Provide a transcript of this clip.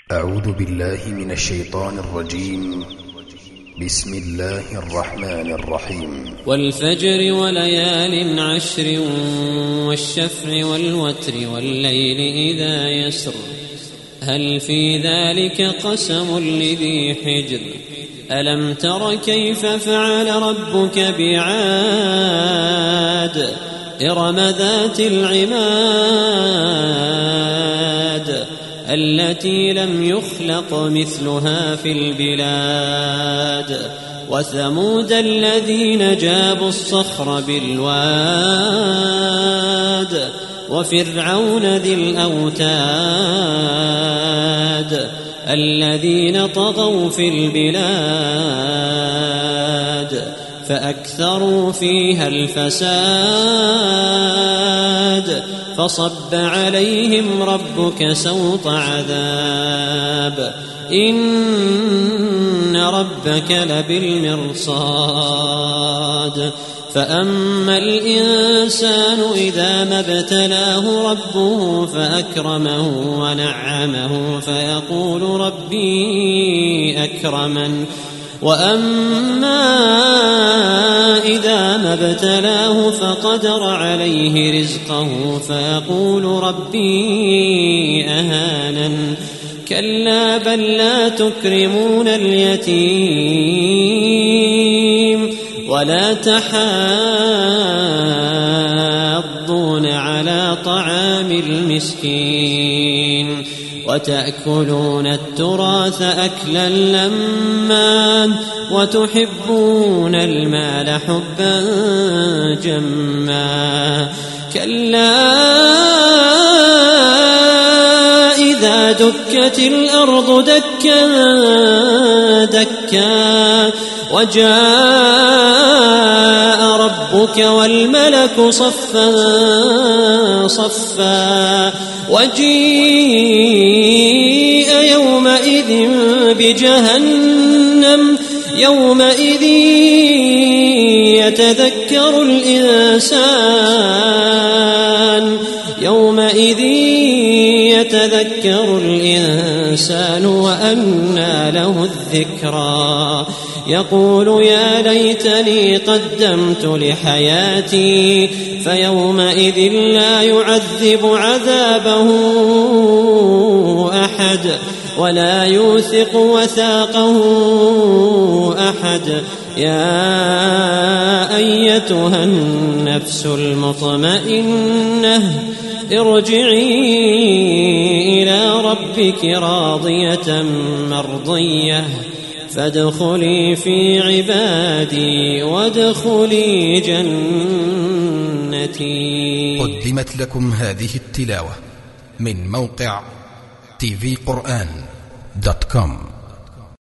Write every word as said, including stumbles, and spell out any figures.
أعوذ بالله من الشيطان الرجيم. بسم الله الرحمن الرحيم. والفجر وليال عشر والشفع والوتر والليل إذا يسر هل في ذلك قسم لذي حجر ألم تر كيف فعل ربك بعاد إرم ذات العماد التي لم يخلق مثلها في البلاد وثمود الذين جابوا الصخر بالواد وفرعون ذي الأوتاد الذين طغوا في البلاد فأكثروا فيها الفساد فصب عليهم ربك سوط عذاب إن ربك لبالمرصاد فأما الإنسان إذا ما ابتلاه ربه فأكرمه ونعمه فيقول ربي أكرمن وأما إذا ما ابتلاه فقدر عليه رزقه فيقول ربي أهانن كلا بل لا تكرمون اليتيم ولا تحاضون على طعام المسكين وتأكلون التراث أكلا لما وتحبون المال حبا جما كلا إذا دكت الأرض دكا دكا وجاء ربك والملك صفا صفا وجيء يومئذ بجهنم يومئذ يتذكر الإنسان يومئذ يتذكر الإنسان وأنى له الذكرى يقول يا ليتني قدمت لحياتي فيومئذ لا يعذب عذابه أحد ولا يوثق وثاقه أحد يا أيتها النفس المطمئنة ارجعي إلى ربك راضية مرضية فادخلي في عبادي وادخلي جنتي. قدمت لكم هذه التلاوة من موقع تي في قرآن دوت كوم.